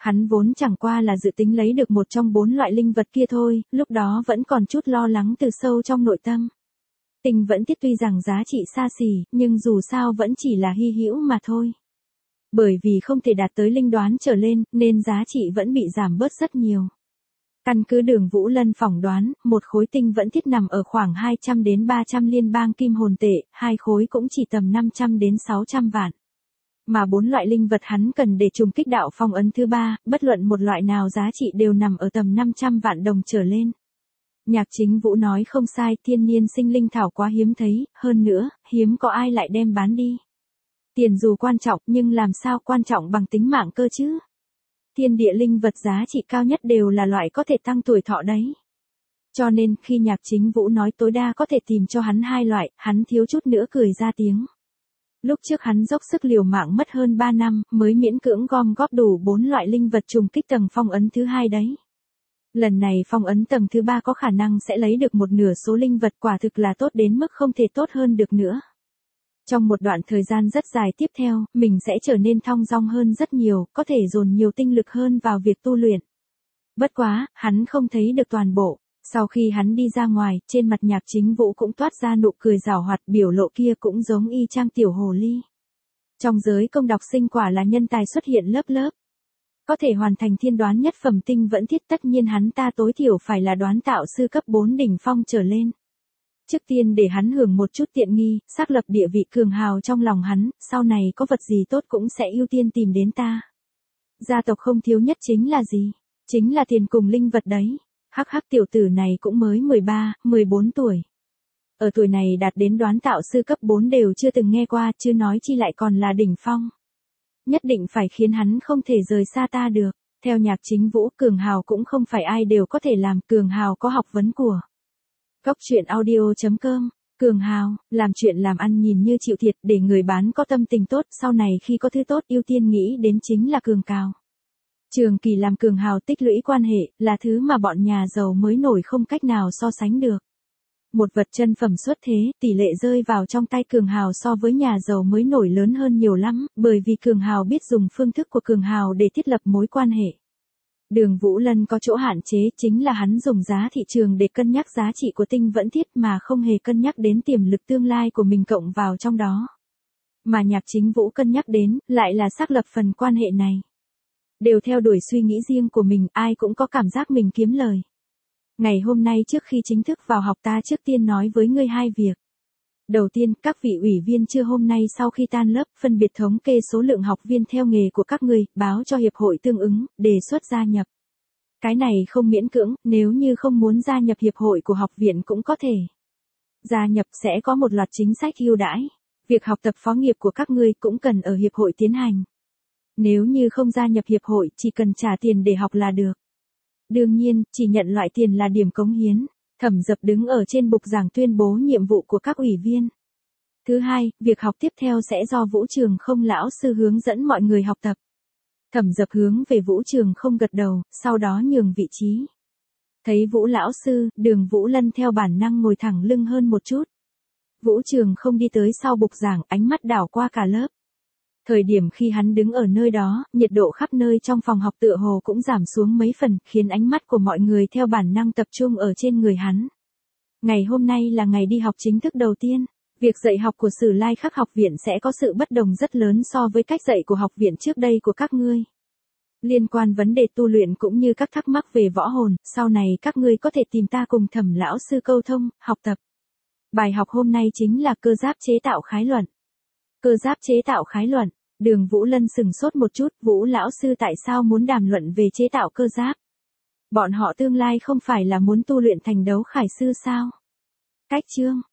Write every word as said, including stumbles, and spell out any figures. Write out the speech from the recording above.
Hắn vốn chẳng qua là dự tính lấy được một trong bốn loại linh vật kia thôi, lúc đó vẫn còn chút lo lắng từ sâu trong nội tâm. Tinh vẫn thiết tuy rằng giá trị xa xỉ, nhưng dù sao vẫn chỉ là hy hữu mà thôi. Bởi vì không thể đạt tới linh đoán trở lên, nên giá trị vẫn bị giảm bớt rất nhiều. Căn cứ Đường Vũ Lân phỏng đoán, một khối tinh vẫn thiết nằm ở khoảng hai trăm đến ba trăm liên bang kim hồn tệ, hai khối cũng chỉ tầm năm trăm đến sáu trăm vạn. Mà bốn loại linh vật hắn cần để trùng kích đạo phong ấn thứ ba, bất luận một loại nào giá trị đều nằm ở tầm năm trăm vạn đồng trở lên. Nhạc Chính Vũ nói không sai, thiên niên sinh linh thảo quá hiếm thấy, hơn nữa, hiếm có ai lại đem bán đi. Tiền dù quan trọng nhưng làm sao quan trọng bằng tính mạng cơ chứ? Thiên địa linh vật giá trị cao nhất đều là loại có thể tăng tuổi thọ đấy. Cho nên khi Nhạc Chính Vũ nói tối đa có thể tìm cho hắn hai loại, hắn thiếu chút nữa cười ra tiếng. Lúc trước hắn dốc sức liều mạng mất hơn ba năm mới miễn cưỡng gom góp đủ bốn loại linh vật trùng kích tầng phong ấn thứ hai đấy. Lần này phong ấn tầng thứ ba có khả năng sẽ lấy được một nửa số linh vật, quả thực là tốt đến mức không thể tốt hơn được nữa. Trong một đoạn thời gian rất dài tiếp theo, mình sẽ trở nên thong dong hơn rất nhiều, có thể dồn nhiều tinh lực hơn vào việc tu luyện. Bất quá, hắn không thấy được toàn bộ. Sau khi hắn đi ra ngoài, trên mặt Nhạc Chính Vũ cũng toát ra nụ cười giảo hoạt, biểu lộ kia cũng giống y chang tiểu hồ ly. Trong giới công đọc sinh quả là nhân tài xuất hiện lớp lớp. Có thể hoàn thành thiên đoán nhất phẩm tinh vẫn thiết, tất nhiên hắn ta tối thiểu phải là đoán tạo sư cấp bốn đỉnh phong trở lên. Trước tiên để hắn hưởng một chút tiện nghi, xác lập địa vị cường hào trong lòng hắn, sau này có vật gì tốt cũng sẽ ưu tiên tìm đến ta. Gia tộc không thiếu nhất chính là gì? Chính là tiền cùng linh vật đấy. Hắc hắc, tiểu tử này cũng mới mười ba, mười bốn tuổi. Ở tuổi này đạt đến đoán tạo sư cấp bốn đều chưa từng nghe qua, chứ nói chi lại còn là đỉnh phong. Nhất định phải khiến hắn không thể rời xa ta được. Theo Nhạc Chính Vũ, cường hào cũng không phải ai đều có thể làm, cường hào có học vấn của. Góc truyện audio chấm com. Cường hào, làm chuyện làm ăn nhìn như chịu thiệt, để người bán có tâm tình tốt, sau này khi có thứ tốt ưu tiên nghĩ đến chính là cường cào. Trường kỳ làm cường hào tích lũy quan hệ, là thứ mà bọn nhà giàu mới nổi không cách nào so sánh được. Một vật chân phẩm xuất thế, tỷ lệ rơi vào trong tay cường hào so với nhà giàu mới nổi lớn hơn nhiều lắm, bởi vì cường hào biết dùng phương thức của cường hào để thiết lập mối quan hệ. Đường Vũ Lân có chỗ hạn chế, chính là hắn dùng giá thị trường để cân nhắc giá trị của tinh vẫn thiết mà không hề cân nhắc đến tiềm lực tương lai của mình cộng vào trong đó. Mà Nhạc Chính Vũ cân nhắc đến, lại là xác lập phần quan hệ này. Đều theo đuổi suy nghĩ riêng của mình, ai cũng có cảm giác mình kiếm lời. Ngày hôm nay trước khi chính thức vào học, ta trước tiên nói với ngươi hai việc. Đầu tiên, các vị ủy viên trưa hôm nay sau khi tan lớp, phân biệt thống kê số lượng học viên theo nghề của các ngươi, báo cho hiệp hội tương ứng, đề xuất gia nhập. Cái này không miễn cưỡng, nếu như không muốn gia nhập hiệp hội của học viện cũng có thể. Gia nhập sẽ có một loạt chính sách ưu đãi. Việc học tập phó nghiệp của các ngươi cũng cần ở hiệp hội tiến hành. Nếu như không gia nhập hiệp hội, chỉ cần trả tiền để học là được. Đương nhiên, chỉ nhận loại tiền là điểm cống hiến. Thẩm Dập đứng ở trên bục giảng tuyên bố nhiệm vụ của các ủy viên. Thứ hai, việc học tiếp theo sẽ do Vũ Trường Không lão sư hướng dẫn mọi người học tập. Thẩm Dập hướng về Vũ Trường Không gật đầu, sau đó nhường vị trí. Thấy Vũ lão sư, Đường Vũ Lân theo bản năng ngồi thẳng lưng hơn một chút. Vũ Trường Không đi tới sau bục giảng, ánh mắt đảo qua cả lớp. Thời điểm khi hắn đứng ở nơi đó, nhiệt độ khắp nơi trong phòng học tựa hồ cũng giảm xuống mấy phần, khiến ánh mắt của mọi người theo bản năng tập trung ở trên người hắn. Ngày hôm nay là ngày đi học chính thức đầu tiên. Việc dạy học của Sử Lai Khắc học viện sẽ có sự bất đồng rất lớn so với cách dạy của học viện trước đây của các ngươi. Liên quan vấn đề tu luyện cũng như các thắc mắc về võ hồn, sau này các ngươi có thể tìm ta cùng Thẩm lão sư câu thông, học tập. Bài học hôm nay chính là cơ giáp chế tạo khái luận. Cơ giáp chế tạo khái luận. Đường Vũ Lân sừng sốt một chút, Vũ lão sư tại sao muốn đàm luận về chế tạo cơ giáp? Bọn họ tương lai không phải là muốn tu luyện thành đấu khải sư sao? Cách chương